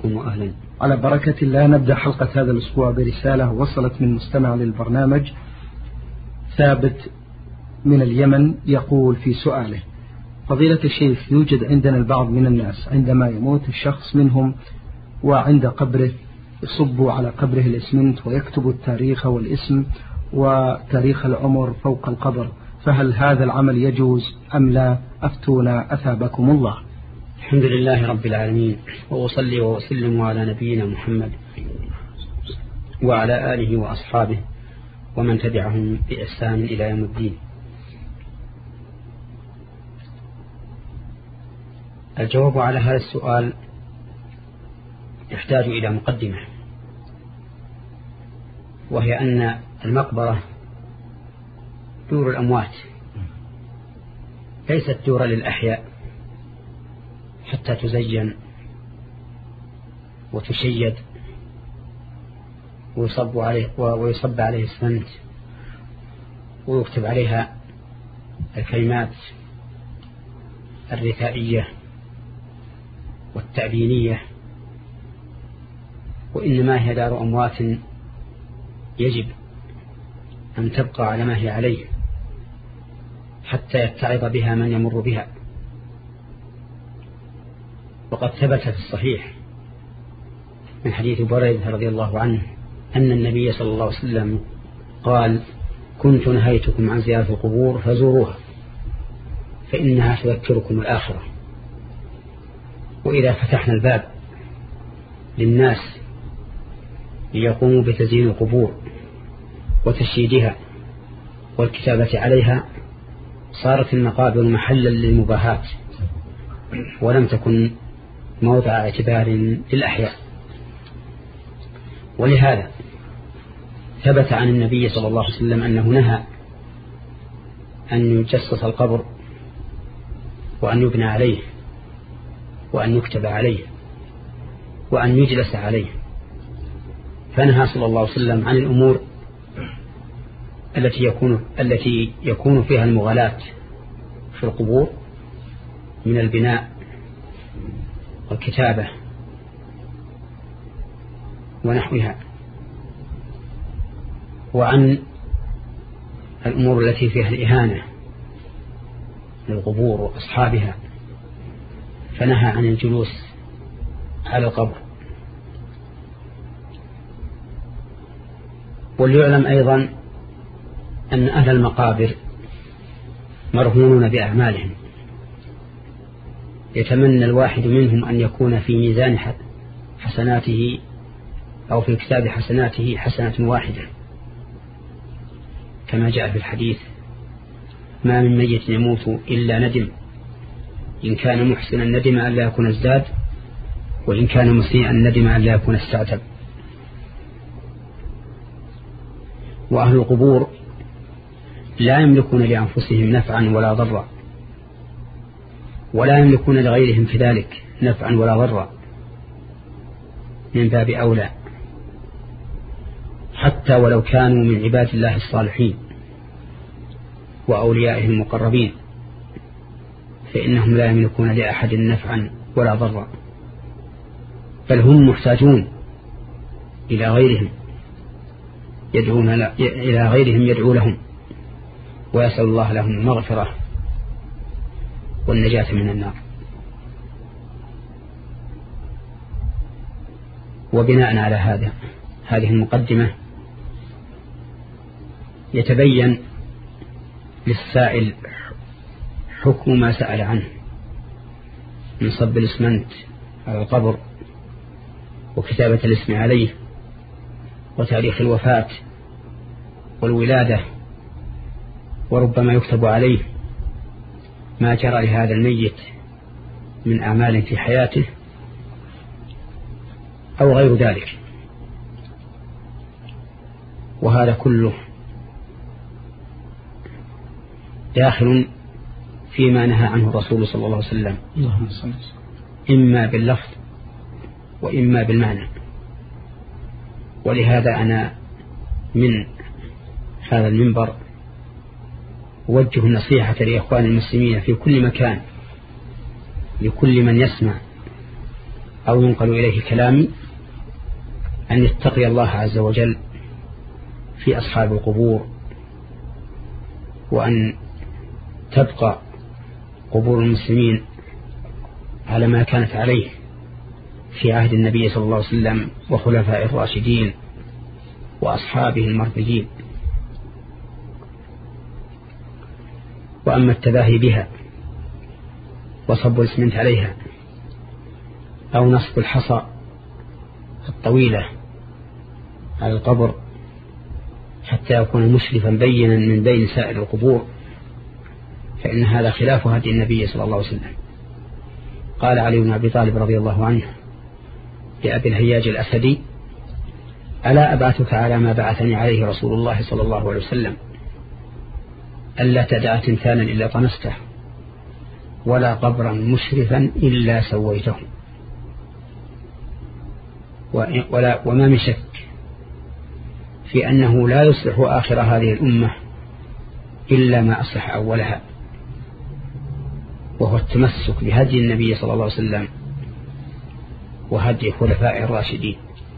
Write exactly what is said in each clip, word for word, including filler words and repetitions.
بكم وأهلا. على بركة الله نبدأ حلقة هذا الأسبوع برسالة وصلت من مستمع للبرنامج ثابت من اليمن، يقول في سؤاله: فضيلة الشيخ، يوجد عندنا البعض من الناس عندما يموت الشخص منهم وعند قبره يصب على قبره الإسمنت ويكتب التاريخ والاسم وتاريخ العمر فوق القبر، فهل هذا العمل يجوز أم لا؟ أفتونا أثابكم الله. الحمد لله رب العالمين، وأصلي وأسلم على نبينا محمد وعلى آله وأصحابه ومن تبعهم بإحسان إلى يوم الدين. الجواب على هذا السؤال يحتاج إلى مقدمة، وهي أن المقبرة دور الأموات ليست دور للأحياء حتى تزين وتشيد ويصب عليه ويصب عليه السمنت ويكتب عليها الكلمات الرثائية والتأبينية، وإنما هي دار أموات يجب أن تبقى على ما هي عليه حتى يتعظ بها من يمر بها. وقد ثبت في الصحيح من حديث بريدة رضي الله عنه أن النبي صلى الله عليه وسلم قال: كنت نهيتكم عن زيارة القبور فزوروها فإنها تذكركم الآخرة. وإذا فتحنا الباب للناس ليقوموا بتزيين القبور وتشييدها والكتابة عليها صارت المقابر محلا للمباهات ولم تكن موضع اعتبار للأحياء. ولهذا ثبت عن النبي صلى الله عليه وسلم أنه نهى أن يجسس القبر وأن يبنى عليه وأن يكتب عليه وأن يجلس عليه، فنهى صلى الله عليه وسلم عن الأمور التي يكون التي يكون فيها المغالاة في القبور من البناء والكتابة ونحوها، وعن الأمور التي فيها الإهانة للقبور وأصحابها، فنهى عن الجلوس على القبر. وليعلم أيضا أن أهل المقابر مرهونون بأعمالهم، يتمنى الواحد منهم أن يكون في ميزان حسناته أو في كتاب حسناته حسنة واحدة، كما جاء في الحديث: ما من ميت يموت إلا ندم، إن كان محسنا ندم أن لا يكون ازداد، وإن كان مسيئا ندم أن لا يكون استعتب. وأهل القبور لا يملكون لأنفسهم نفعا ولا ضرا، ولا يملكون لغيرهم في ذلك نفعا ولا ضرا، من باب أولى حتى ولو كانوا من عباد الله الصالحين وأوليائه المقربين، فإنهم لا يملكون لأحد نفعا ولا ضرا، بل هم محتاجون إلى غيرهم يدعون إلى غيرهم يدعو لهم ويسأل الله لهم المغفرة والنجاة من النار. وبناء على هذا هذه المقدمة يتبين للسائل حكم ما سأل عنه من صب الإسمنت على القبر وكتابة الاسم عليه وتاريخ الوفاة والولادة، وربما يكتب عليه ما جرى لهذا الميت من أعمال في حياته أو غير ذلك. وهذا كله داخل فيما نهى عنه الرسول صلى الله عليه وسلم، إما باللفظ وإما بالمعنى. ولهذا أنا من هذا المنبر أوجه النصيحة لإخوان المسلمين في كل مكان، لكل من يسمع أو ينقل إليه كلامي أن يتقي الله عز وجل في أصحاب القبور، وأن تبقى قبور المسلمين على ما كانت عليه في عهد النبي صلى الله عليه وسلم وخلفاء الراشدين وأصحابه المرضيين. وأما التباهي بها وصب الاسمنت عليها أو نصب الحصى الطويلة على القبر حتى يكون مشرفا بينا من بين سائر القبور، فإن هذا خلاف هدي النبي صلى الله عليه وسلم. قال علي بن أبي طالب رضي الله عنه لأبي الهياج الأسدي: ألا أبعثك على ما بعثني عليه رسول الله صلى الله عليه وسلم، ألا تدع تمثالا إلا طمسته، ولا قبرا مشرفا إلا سويته. ولا وما من شك في أنه لا يصلح آخر هذه الأمة إلا ما أصلح أولها، وهو التمسك بهدي النبي صلى الله عليه وسلم وهدي خلفاء الراشدين.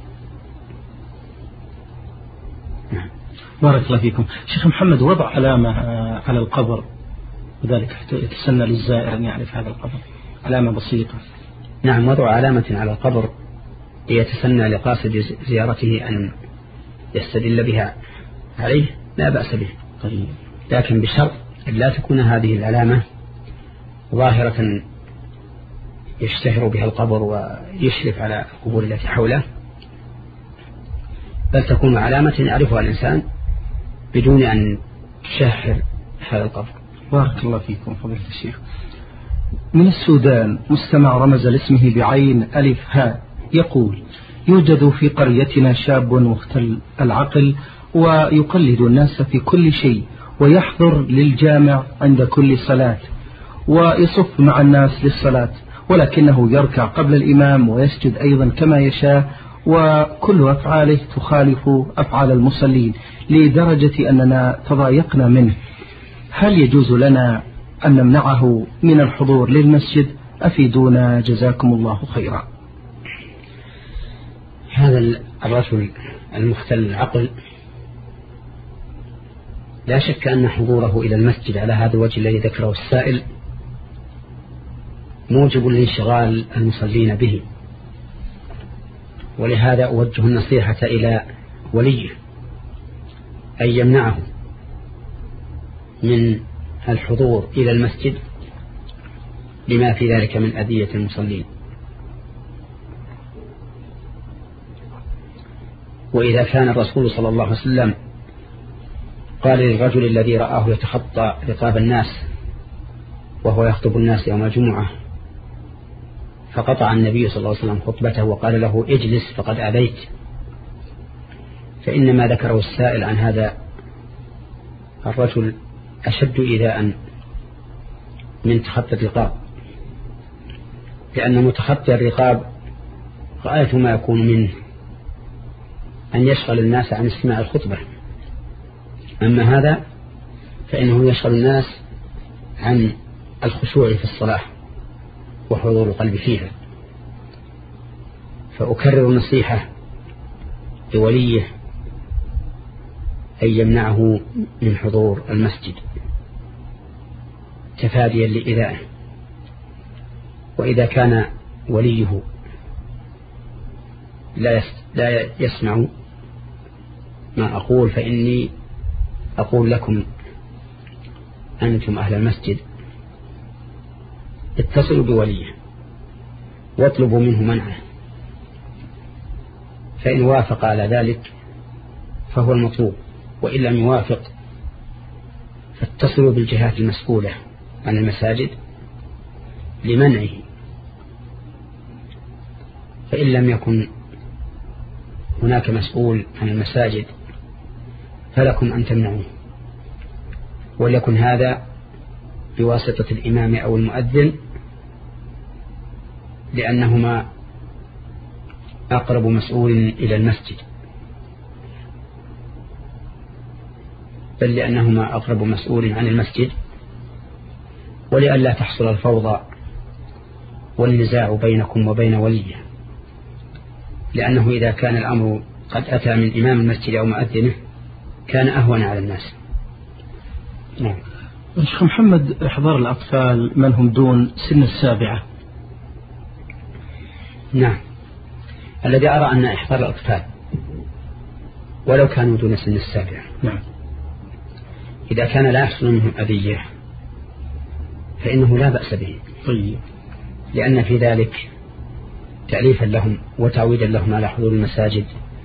بارك الله فيكم. شيخ محمد، وضع علامة على القبر وذلك حتى يتسنى للزائر أن يعرف هذا القبر، علامة بسيطة. نعم، وضع علامة على القبر ليتسنى لقاصد زيارته أن يستدل بها عليه لا بأس به، طيب. لكن بشرط أن لا تكون هذه العلامة ظاهرة يشتهر بها القبر ويشرف على القبور التي حوله، بل تكون علامة يعرفها الإنسان بدون أن تشهر هذا القبر. بارك الله فيكم فضيلة الشيخ. من السودان مستمع رمز لاسمه بعين ألف هاء يقول: يوجد في قريتنا شاب مختل العقل ويقلد الناس في كل شيء، ويحضر للجامع عند كل صلاة ويصف مع الناس للصلاة، ولكنه يركع قبل الإمام ويسجد أيضا كما يشاء، وكل أفعاله تخالف أفعال المصلين لدرجة أننا تضايقنا منه. هل يجوز لنا أن نمنعه من الحضور للمسجد؟ أفيدونا جزاكم الله خيرا. هذا الرجل المختل العقل لا شك أن حضوره إلى المسجد على هذا الوجه الذي ذكره السائل موجب لانشغال المصلين به، ولهذا أوجه النصيحة إلى وليه أن يمنعه من الحضور إلى المسجد لما في ذلك من أذية المصلين. وإذا كان الرسول صلى الله عليه وسلم قال للرجل الذي رآه يتخطى رقاب الناس وهو يخطب الناس يوم الجمعة، فقطع النبي صلى الله عليه وسلم خطبته وقال له: اجلس فقد أذيت، فإن ما ذكره السائل عن هذا الرجل أشد إيذاء من تخطي الرقاب، لأن متخطي الرقاب غاية ما يكون منه أن يشغل الناس عن استماع الخطبة، أما هذا فإنه يشغل الناس عن الخشوع في الصلاة وحضور القلب فيها. فأكرر النصيحة لوليه أن يمنعه من حضور المسجد تفاديا لإيذائه. وإذا كان وليه لا يسمع ما أقول فإني أقول لكم أنتم أهل المسجد اتصلوا بوليه واطلبوا منه منعه، فإن وافق على ذلك فهو المطلوب، وإن لم يوافق فاتصلوا بالجهات المسؤولة عن المساجد لمنعه، فإن لم يكن هناك مسؤول عن المساجد فلكم أن تمنعوه، وليكن هذا بواسطة الإمام أو المؤذن، لأنهما أقرب مسؤول إلى المسجد، بل لأنهما أقرب مسؤول عن المسجد، ولئلا تحصل الفوضى والنزاع بينكم وبين وليه. لأنه إذا كان الأمر قد أتى من إمام المسجد أو مؤذنه كان أهون على الناس. نعم. شيخ محمد، إحضار الأطفال من هم دون سن السابعة. نعم، الذي أرى أن إحضار الأطفال ولو كانوا دون سن السابعة، نعم، إذا كان لا يحصل منهم أذية فإنه لا بأس به. طيب. لأن في ذلك تأليفا لهم وتعويدا لهم على حضور المساجد،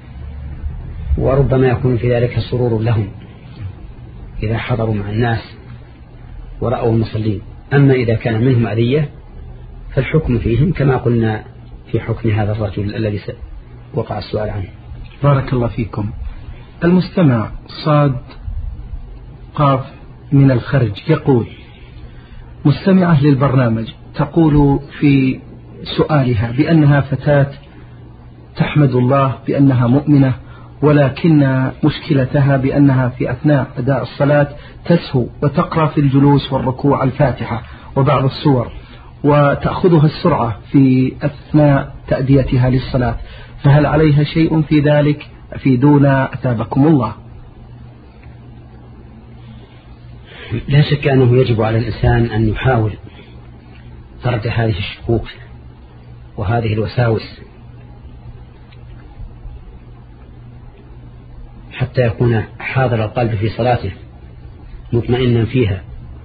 وربما يكون في ذلك سرور لهم إذا حضروا مع الناس ورأوا المصلين. أما إذا كان منهم أذية فالحكم فيهم كما قلنا في حكم هذا الرجل الذي وقع السؤال عنه. بارك الله فيكم. المستمع صاد قاف من الخرج يقول: مستمعة للبرنامج تقول في سؤالها بأنها فتاة تحمد الله بأنها مؤمنة، ولكن مشكلتها بأنها في أثناء أداء الصلاة تسهو وتقرأ في الجلوس والركوع الفاتحة وبعض السور، وتأخذها السرعة في أثناء تأديتها للصلاة، فهل عليها شيء في ذلك؟ أفيدونا أثابكم الله. لا شك أنه يجب على الإنسان أن يحاول طرد هذه الشكوك وهذه الوساوس حتى يكون حاضر القلب في صلاته مطمئنا فيها،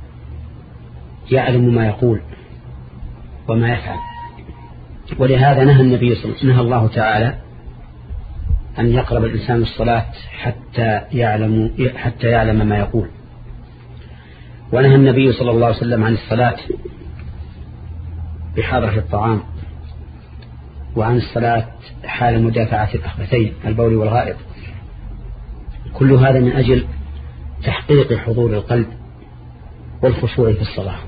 يعلم ما يقول وما يفعل. ولهذا نهى النبي صلى الله عليه وسلم نهى الله تعالى أن يقرب الإنسان الصلاة حتى يعلم حتى يعلم ما يقول. ونهى النبي صلى الله عليه وسلم عن الصلاة بحضرة الطعام، وعن الصلاة حال مدافعة الأخبثين البول والغائط. كل هذا من أجل تحقيق حضور القلب والخشوع في الصلاة.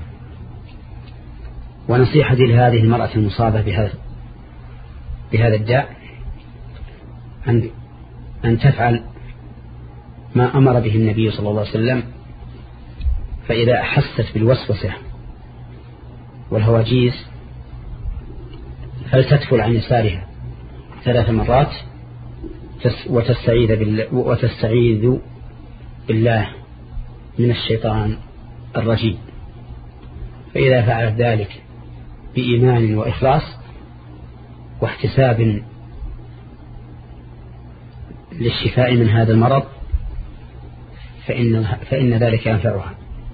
ونصيحتي لهذه المرأة المصابة بهذا بهذا الداء أن أن تفعل ما أمر به النبي صلى الله عليه وسلم. فإذا أحست بالوسوسة والهواجيس فلتدخل عن يسارها ثلاث مرات وتستعيذ بالله, وتستعيذ بالله من الشيطان الرجيم. فإذا فعلت ذلك بإيمان وإخلاص واحتساب للشفاء من هذا المرض فإن, فإن ذلك ينفعها.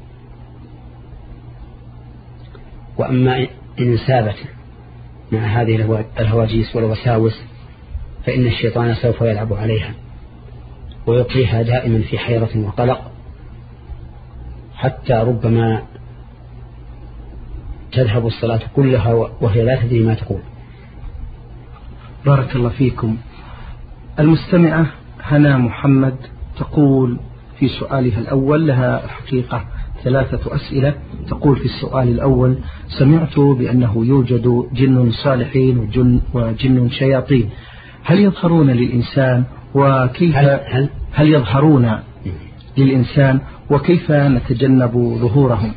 وأما إن انسابت مع هذه الهواجيس والوساوس فإن الشيطان سوف يلعب عليها ويبقيها دائما في حيرة وقلق، حتى ربما تذهب الصلاة كلها وهي لا تدري ما تقول. بارك الله فيكم. المستمعة هنا محمد تقول في سؤالها الأول، لها حقيقة ثلاثة أسئلة. تقول في السؤال الأول: سمعت بأنه يوجد جن صالحين وجن, وجن شياطين، هل يظهرون للإنسان وكيف هل, هل, هل يظهرون للإنسان وكيف نتجنب ظهورهم؟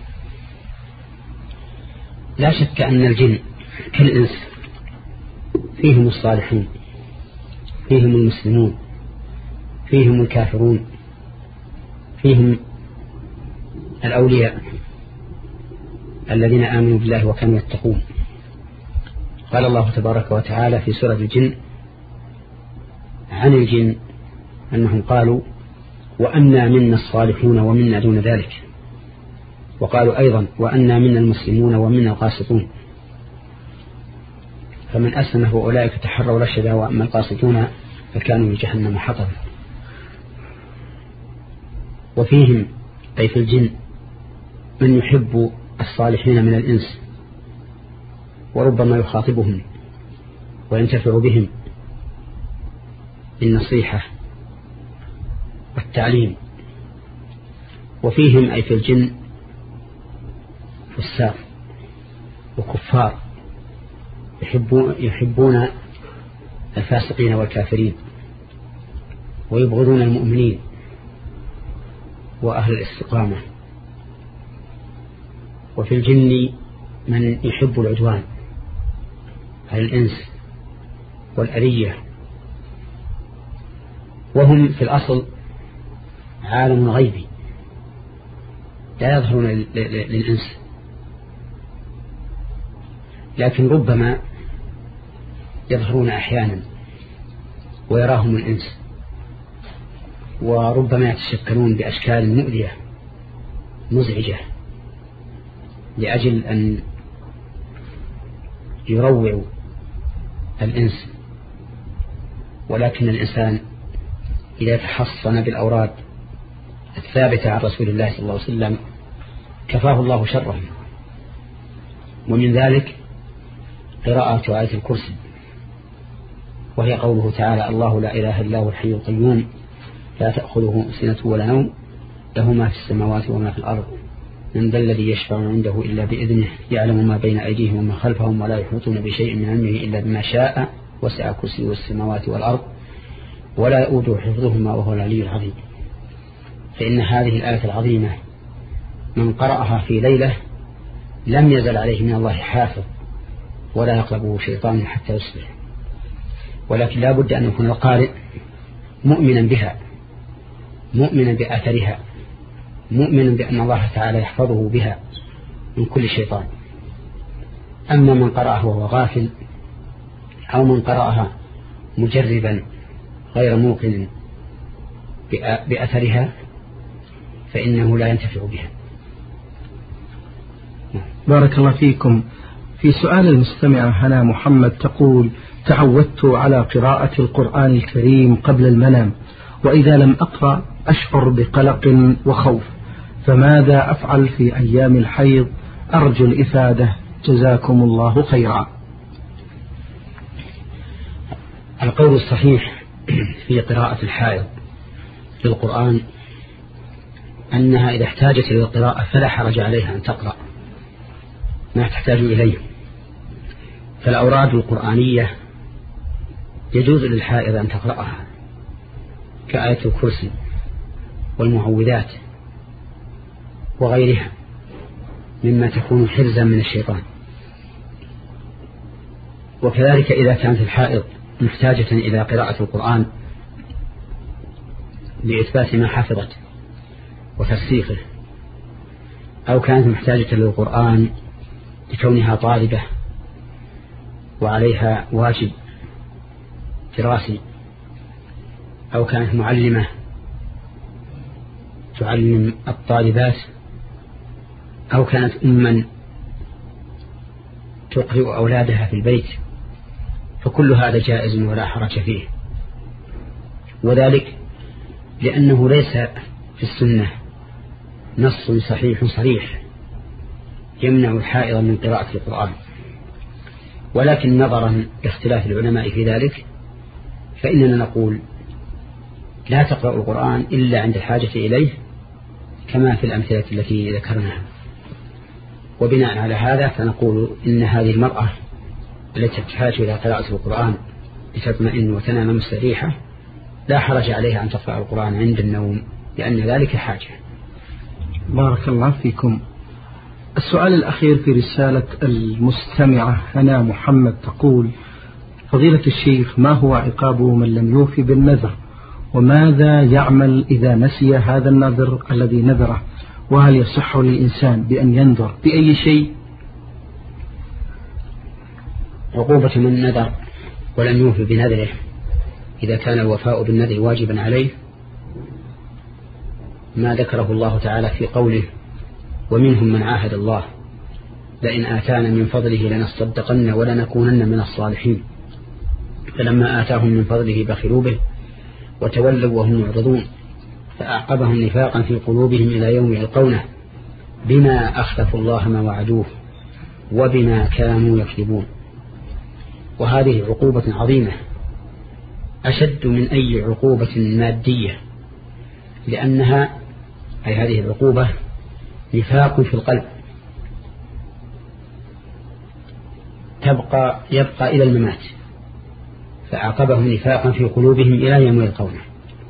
لا شك أن الجن كالإنس فيهم الصالحين، فيهم المسلمون، فيهم الكافرون، فيهم الأولياء الذين آمنوا بالله وكانوا يتقون. قال الله تبارك وتعالى في سورة الجن عن الجن أنهم قالوا: وأنا منا الصالحون ومنا دون ذلك. وقالوا أيضا: وأنا منا المسلمون ومنا القاسطون. فمن أسلم فأولئك تحروا رشدا، وأما القاسطون فكانوا لجهنم حطبا. وفيهم أي في الجن من يحب الصالحين من الإنس وربما يخاطبهم وينتفع بهم بالنصيحة والتعليم. وفيهم أي في الجن فساق وكفار يحبون, يحبون الفاسقين والكافرين ويبغضون المؤمنين وأهل الاستقامة. وفي الجن من يحب العدوان على الإنس والأذية وهم في الأصل عالم غيبي لا يظهرون للإنس، لكن ربما يظهرون أحيانا ويراهم الإنس، وربما يتشكلون بأشكال مؤذية مزعجة لأجل أن يروعوا الإنس. ولكن الإنسان إذا تحصن بالأوراد الثابتة عن رسول الله صلى الله عليه وسلم كفاه الله شرهم. ومن ذلك قراءة آية الكرسي، وهي قوله تعالى: الله لا إله إلا هو الحي القيوم لا تأخذه سنة ولا نوم له ما في السماوات وما في الأرض من ذا الذي يشفع عنده إلا بإذنه يعلم ما بين أيديهم وما خلفهم ولا يحيطون بشيء من علمه إلا بما شاء وسع كرسيه السماوات والأرض ولا يؤوده حفظهما وهو العلي العظيم. فإن هذه الآية العظيمة من قرأها في ليلة لم يزل عليه من الله حافظ ولا يقربه شيطان حتى يصبح. ولكن لا بد أن يكون القارئ مؤمنا بها، مؤمنا بأثرها، مؤمنا بأن الله تعالى يحفظه بها من كل شيطان. أما من قرأها وهو غافل أو من قرأها مجربا غير موقن بأثرها فإنه لا ينتفع بها. بارك الله فيكم. في سؤال المستمعة هنا محمد تقول: تعودت على قراءة القرآن الكريم قبل المنام، وإذا لم أقرأ أشعر بقلق وخوف، فماذا أفعل في أيام الحيض؟ أرجو الإفادة، جزاكم الله خيرا. القول الصحيح في قراءة الحائض للقرآن أنها إذا احتاجت إلى القراءة فلا حرج عليها أن تقرأ ما تحتاج إليه. فالأوراد القرآنية يجوز للحائض أن تقرأها كآية الكرسي والمعوذات وغيرها مما تكون حرزا من الشيطان. وكذلك إذا كانت الحائض محتاجة إلى قراءة القرآن لإثبات ما حفظت وترسيخه، أو كانت محتاجة للقرآن لكونها طالبة وعليها واجب دراسي، أو كانت معلمة تعلم الطالبات، أو كانت أما تقرئ أولادها في البيت، فكل هذا جائز ولا حرج فيه. وذلك لأنه ليس في السنة نص صحيح صريح يمنع الحائض من قراءة القرآن، ولكن نظرا لاختلاف العلماء في ذلك فإننا نقول لا تقرأ القرآن إلا عند الحاجة إليه كما في الأمثلة التي ذكرناها. وبناء على هذا فنقول إن هذه المرأة التي تحتاج إلى قراءة القرآن لتطمئن وتنام مستريحة لا حرج عليها أن تقرأ القرآن عند النوم، لأن ذلك حاجة. بارك الله فيكم. السؤال الأخير في رسالة المستمعة هنا محمد تقول: فضيلة الشيخ، ما هو عقاب من لم يوفي بالنذر؟ وماذا يعمل إذا نسي هذا النذر الذي نذره؟ وهل يصح للإنسان بأن ينذر بأي شيء؟ عقوبة من نذر ولم يوفي بنذره إذا كان الوفاء بالنذر واجبا عليه ما ذكره الله تعالى في قوله: ومنهم من عاهد الله لئن آتانا من فضله لنصدقن ولنكونن من الصالحين فلما آتاهم من فضله بخلوا به وتولوا وهم معرضون فأعقبهم نفاقا في قلوبهم إلى يوم يلقونه بما أخلفوا الله ما وعدوه وبما كانوا يكذبون. وهذه عقوبة عظيمة أشد من أي عقوبة مادية، لأنها أي هذه العقوبة نفاق في القلب تبقى يبقى إلى الممات، فعاقبهم نفاقا في قلوبهم إلى يوم يلقونه.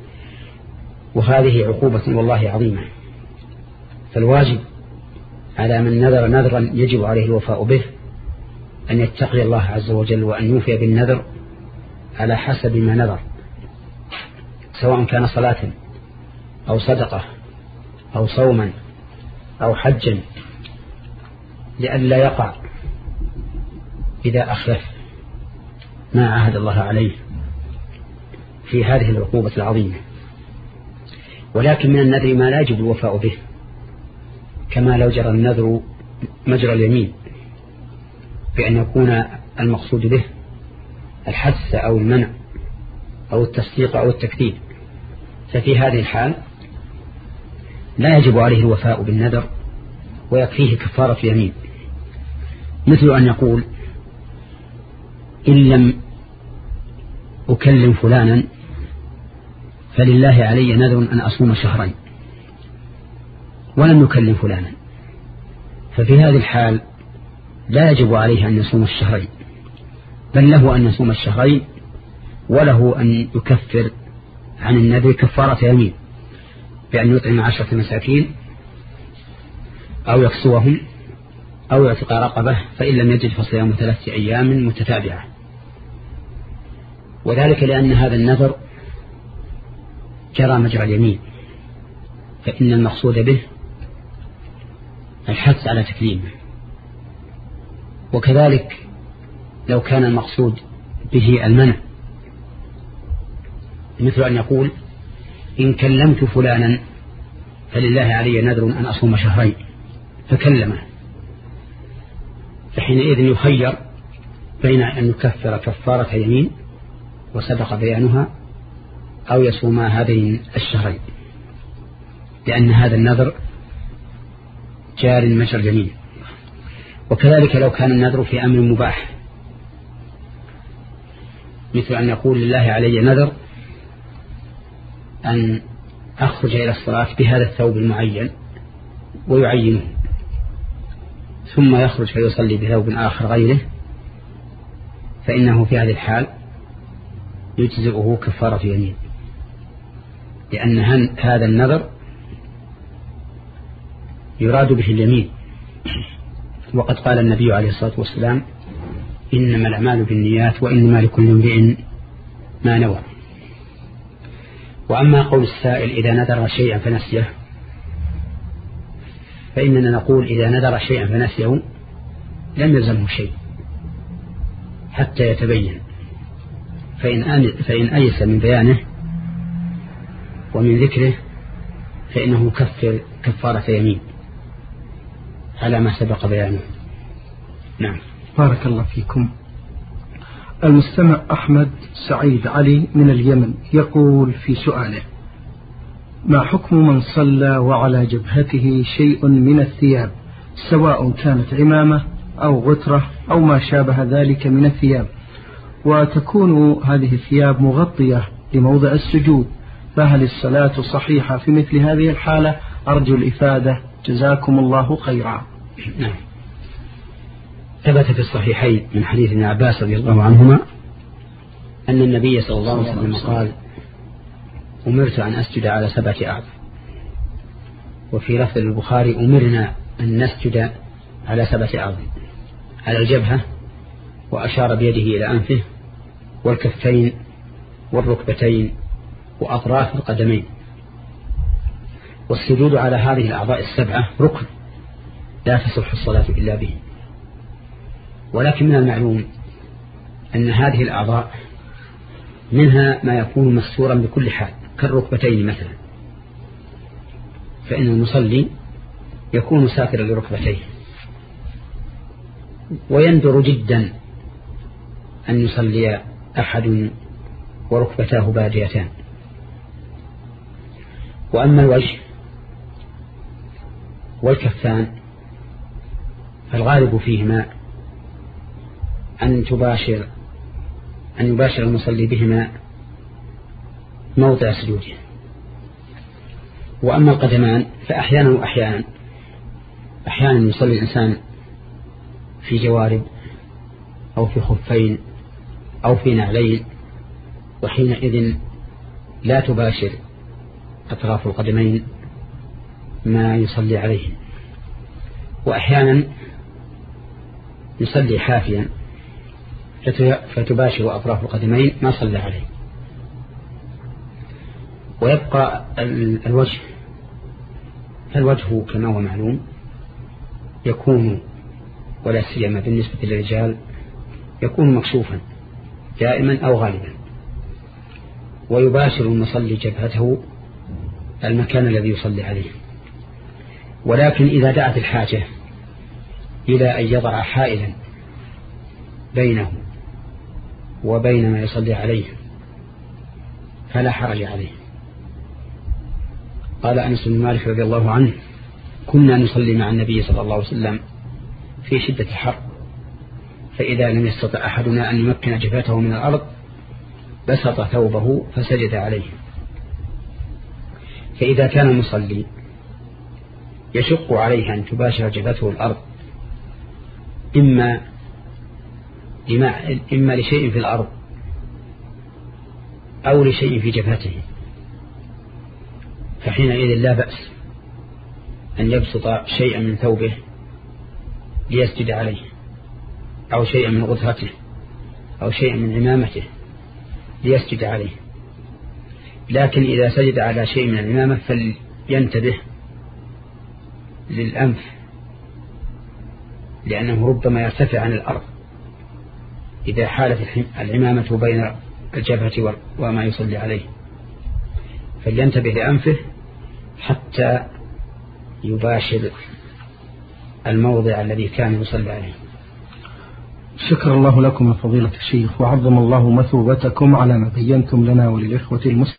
وهذه عقوبة والله عظيمة. فالواجب على من نذر نذرا يجب عليه الوفاء به أن يتقي الله عز وجل وأن يوفي بالنذر على حسب ما نذر، سواء كان صلاة أو صدقة أو صوما أو حجا، لئلا يقع إذا أخلف ما عهد الله عليه في هذه العقوبة العظيمة. ولكن من النذر ما لا يجب الوفاء به، كما لو جرى النذر مجرى اليمين بأن يكون المقصود به الحث أو المنع أو التصديق أو التكذيب، ففي هذه الحال لا يجب عليه الوفاء بالنذر ويكفيه كفارة يمين، مثل أن يقول إن لم أكلم فلانا فلله علي نذر أن أصوم شهرين، ولم يكلم فلانا، ففي هذه الحال لا يجب عليه أن يصوم الشهرين، بل له أن يصوم الشهرين، وله أن يكفر عن النذر كفارة يمين بأن يطعم عشرة مساكين أو يكسوهم أو يعتق رقبة، فإن لم يجد فصيام ثلاثة أيام متتابعة. وذلك لأن هذا النذر جرى مجرى اليمين، فإن المقصود به الحث على تكليمه. وكذلك لو كان المقصود به المنع، مثل أن يقول إن كلمت فلانا فلله علي نذر أن أصوم شهرين، فكلمه، فحينئذ يخير بين أن يكفر كفارة يمين وسبق بيانها أو يصوم هذين الشهرين، لأن هذا النذر جار مجرى اليمين. وكذلك لو كان النذر في أمر مباح، مثل أن يقول لله علي نذر أن أخرج إلى الصلاة بهذا الثوب المعين ويعينه، ثم يخرج فيصلي بثوب آخر غيره، فإنه في هذه الحال يجزئه كفارة يمين، لأن هذا النذر يراد به اليمين. وقد قال النبي عليه الصلاة والسلام إنما الأعمال بالنيات وإنما لكل امرئ ما نوى. وأما قول السائل إذا نذر شيئا فنسيه، فإننا نقول إذا نذر شيئا فنسيه لم يلزمه شيء حتى يتبين، فإن, فإن أيس من بيانه ومن ذكره فإنه كفر كفارة يمين على ما سبق بيانه. نعم. بارك الله فيكم. المستمع أحمد سعيد علي من اليمن يقول في سؤاله: ما حكم من صلى وعلى جبهته شيء من الثياب، سواء كانت عمامة أو غترة أو ما شابه ذلك من الثياب، وتكون هذه الثياب مغطية لموضع السجود، فهل الصلاة صحيحة في مثل هذه الحالة؟ أرجو الإفادة، جزاكم الله خيرا. نعم. ثبت في الصحيحين من حديث ابن عباس رضي الله عنهما أن النبي صلى الله عليه وسلم قال: أمرت أن أسجد على سبعة أعظم. وفي لفظ البخاري: أمرنا أن نسجد على سبعة أعظم، على الجبهة، وأشار بيده إلى أنفه والكفين والركبتين وأطراف القدمين. والسجود على هذه الأعضاء السبعة ركن لا تصح الصلاة إلا به. ولكن من المعلوم أن هذه الأعضاء منها ما يكون مستورا بكل حال، كالركبتين مثلا، فإن المصلي يكون ساترا لركبتيه، ويندر جدا أن يصلي أحد وركبتاه باديتان. وأما الوجه والكفان فالغالب فيهما أن تباشر أن يباشر المصلي بهما موضع سجوده. وأما القدمان فأحيانا وأحيانا أحيانا يصلي الإنسان في جوارب أو في خفين أو في نعلين، وحينئذ لا تباشر أطراف القدمين ما يصلي عليه. وأحيانا يصلي حافيا فتباشر أطراف القدمين ما صلى عليه. ويبقى الوجه. الوجه كما هو معلوم يكون ولا سيما بالنسبة للرجال يكون مكشوفا دائما أو غالبا، ويباشر المصلي جبهته المكان الذي يصلي عليه. ولكن إذا دعت الحاجة إلى أن يضع حائلا بينه وبين ما يصلي عليه فلا حرج عليه. قال أنس بن مالك رضي الله عنه: كنا نصلي مع النبي صلى الله عليه وسلم في شدة الحر، فإذا لم يستطع أحدنا أن يمكن جبهته من الأرض بسط ثوبه فسجد عليه. فإذا كان المصلي يشق عليه أن تباشر جبهته الأرض إما إما لشيء في الأرض أو لشيء في جبهته، فحينئذ لا بأس أن يبسط شيئا من ثوبه ليسجد عليه، أو شيئا من غثرته أو شيئا من عمامته ليسجد عليه. لكن إذا سجد على شيء من العمامة فلينتبه للأنف، لأنه ربما يرتفع عن الأرض إذا حالت العمامة بين الجبهة وما يصلي عليه، فلينتبه لأنفه حتى يباشر الموضع الذي كان يصلي عليه. شكر الله لكم يا فضيلة الشيخ، وعظم الله مثوبتكم على ما بينتم لنا وللإخوة المسلمين.